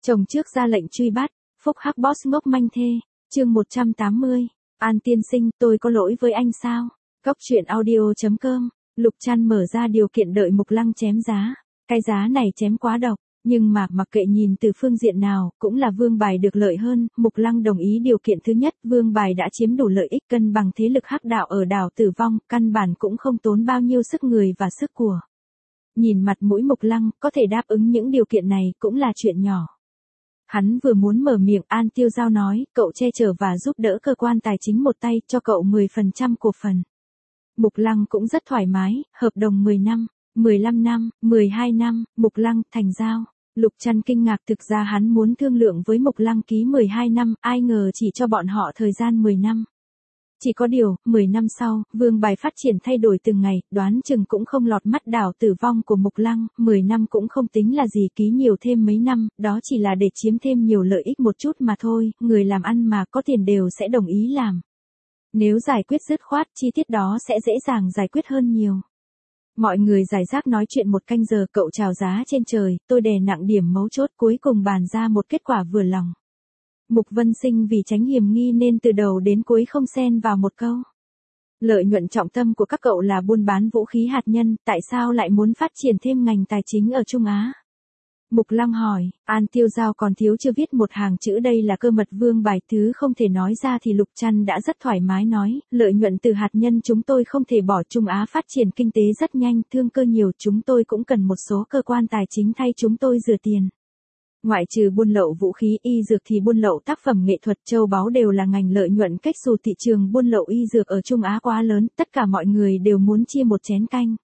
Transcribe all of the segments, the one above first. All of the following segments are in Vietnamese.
Chồng trước ra lệnh truy bắt, phúc hắc boss ngốc manh thê, chương 180. An tiên sinh, tôi có lỗi với anh sao? Góc truyện audio.com, Lục Trăn mở ra điều kiện đợi Mục Lăng chém giá. Cái giá này chém quá độc, nhưng mà mặc kệ nhìn từ phương diện nào, cũng là Vương Bài được lợi hơn. Mục Lăng đồng ý điều kiện thứ nhất, Vương Bài đã chiếm đủ lợi ích cân bằng thế lực hắc đạo ở đảo Tử Vong, căn bản cũng không tốn bao nhiêu sức người và sức của. Nhìn mặt mũi Mục Lăng, có thể đáp ứng những điều kiện này cũng là chuyện nhỏ. Hắn vừa muốn mở miệng, An Tiêu Giao nói, cậu che chở và giúp đỡ cơ quan tài chính một tay, cho cậu 10% cổ phần. Mục Lăng cũng rất thoải mái, hợp đồng 10 năm, 15 năm, 12 năm, Mục Lăng thành giao. Lục Trăn kinh ngạc, thực ra hắn muốn thương lượng với Mục Lăng ký 12 năm, ai ngờ chỉ cho bọn họ thời gian 10 năm. Chỉ có điều, 10 năm sau, Vương Bài phát triển thay đổi từng ngày, đoán chừng cũng không lọt mắt đảo Tử Vong của Mục Lăng, 10 năm cũng không tính là gì, ký nhiều thêm mấy năm, đó chỉ là để chiếm thêm nhiều lợi ích một chút mà thôi, người làm ăn mà có tiền đều sẽ đồng ý làm. Nếu giải quyết dứt khoát, chi tiết đó sẽ dễ dàng giải quyết hơn nhiều. Mọi người giải rác nói chuyện một canh giờ, cậu chào giá trên trời, tôi đè nặng điểm mấu chốt, cuối cùng bàn ra một kết quả vừa lòng. Mục Vân Sinh vì tránh hiểm nghi nên từ đầu đến cuối không xen vào một câu. Lợi nhuận trọng tâm của các cậu là buôn bán vũ khí hạt nhân, tại sao lại muốn phát triển thêm ngành tài chính ở Trung Á? Mục Lăng hỏi, An Tiêu Giao còn thiếu chưa viết một hàng chữ, đây là cơ mật Vương Bài, thứ không thể nói ra thì Lục Trăn đã rất thoải mái nói, lợi nhuận từ hạt nhân chúng tôi không thể bỏ, Trung Á phát triển kinh tế rất nhanh, thương cơ nhiều, chúng tôi cũng cần một số cơ quan tài chính thay chúng tôi rửa tiền. Ngoại trừ buôn lậu vũ khí y dược thì buôn lậu tác phẩm nghệ thuật châu báu đều là ngành lợi nhuận cách, dù thị trường buôn lậu y dược ở Trung Á quá lớn, tất cả mọi người đều muốn chia một chén canh.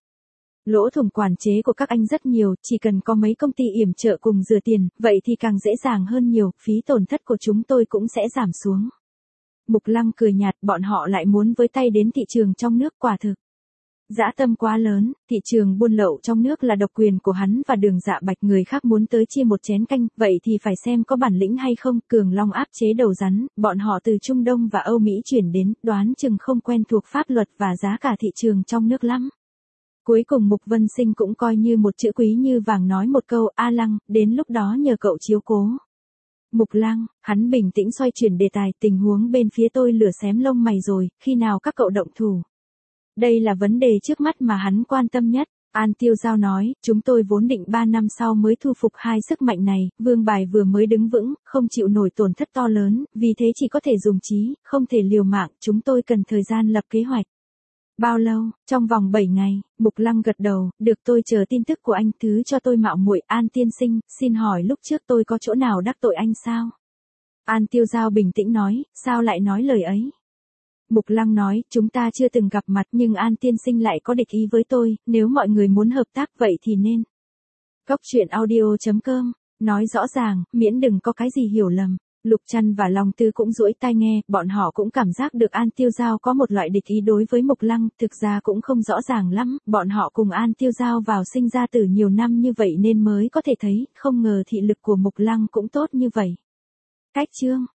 Lỗ thủng quản chế của các anh rất nhiều, chỉ cần có mấy công ty yểm trợ cùng rửa tiền, vậy thì càng dễ dàng hơn nhiều, phí tổn thất của chúng tôi cũng sẽ giảm xuống. Mục Lăng cười nhạt, bọn họ lại muốn với tay đến thị trường trong nước, quả thực. Dã tâm quá lớn, thị trường buôn lậu trong nước là độc quyền của hắn và Đường Dạ Bạch, người khác muốn tới chia một chén canh, vậy thì phải xem có bản lĩnh hay không. Cường Long áp chế đầu rắn, bọn họ từ Trung Đông và Âu Mỹ chuyển đến, đoán chừng không quen thuộc pháp luật và giá cả thị trường trong nước lắm. Cuối cùng Mục Vân Sinh cũng coi như một chữ quý như vàng nói một câu, A Lăng, đến lúc đó nhờ cậu chiếu cố. Mục Lăng, hắn bình tĩnh xoay chuyển đề tài, tình huống bên phía tôi lửa xém lông mày rồi, khi nào các cậu động thủ? Đây là vấn đề trước mắt mà hắn quan tâm nhất. An Tiêu Giao nói, chúng tôi vốn định 3 năm sau mới thu phục hai sức mạnh này, Vương Bài vừa mới đứng vững, không chịu nổi tổn thất to lớn, vì thế chỉ có thể dùng trí, không thể liều mạng, chúng tôi cần thời gian lập kế hoạch. Bao lâu? Trong vòng 7 ngày, Mục Lăng gật đầu, được, tôi chờ tin tức của anh, thứ cho tôi mạo muội. An tiên sinh, xin hỏi lúc trước tôi có chỗ nào đắc tội anh sao? An Tiêu Giao bình tĩnh nói, sao lại nói lời ấy? Mục Lăng nói, chúng ta chưa từng gặp mặt nhưng An tiên sinh lại có địch ý với tôi, nếu mọi người muốn hợp tác vậy thì nên. Góc truyện audio.com, nói rõ ràng, miễn đừng có cái gì hiểu lầm. Lục Trăn và Long Tư cũng duỗi tai nghe, bọn họ cũng cảm giác được An Tiêu Giao có một loại địch ý đối với Mục Lăng, thực ra cũng không rõ ràng lắm, bọn họ cùng An Tiêu Giao vào sinh ra tử nhiều năm như vậy nên mới có thể thấy, không ngờ thị lực của Mục Lăng cũng tốt như vậy. Cách chương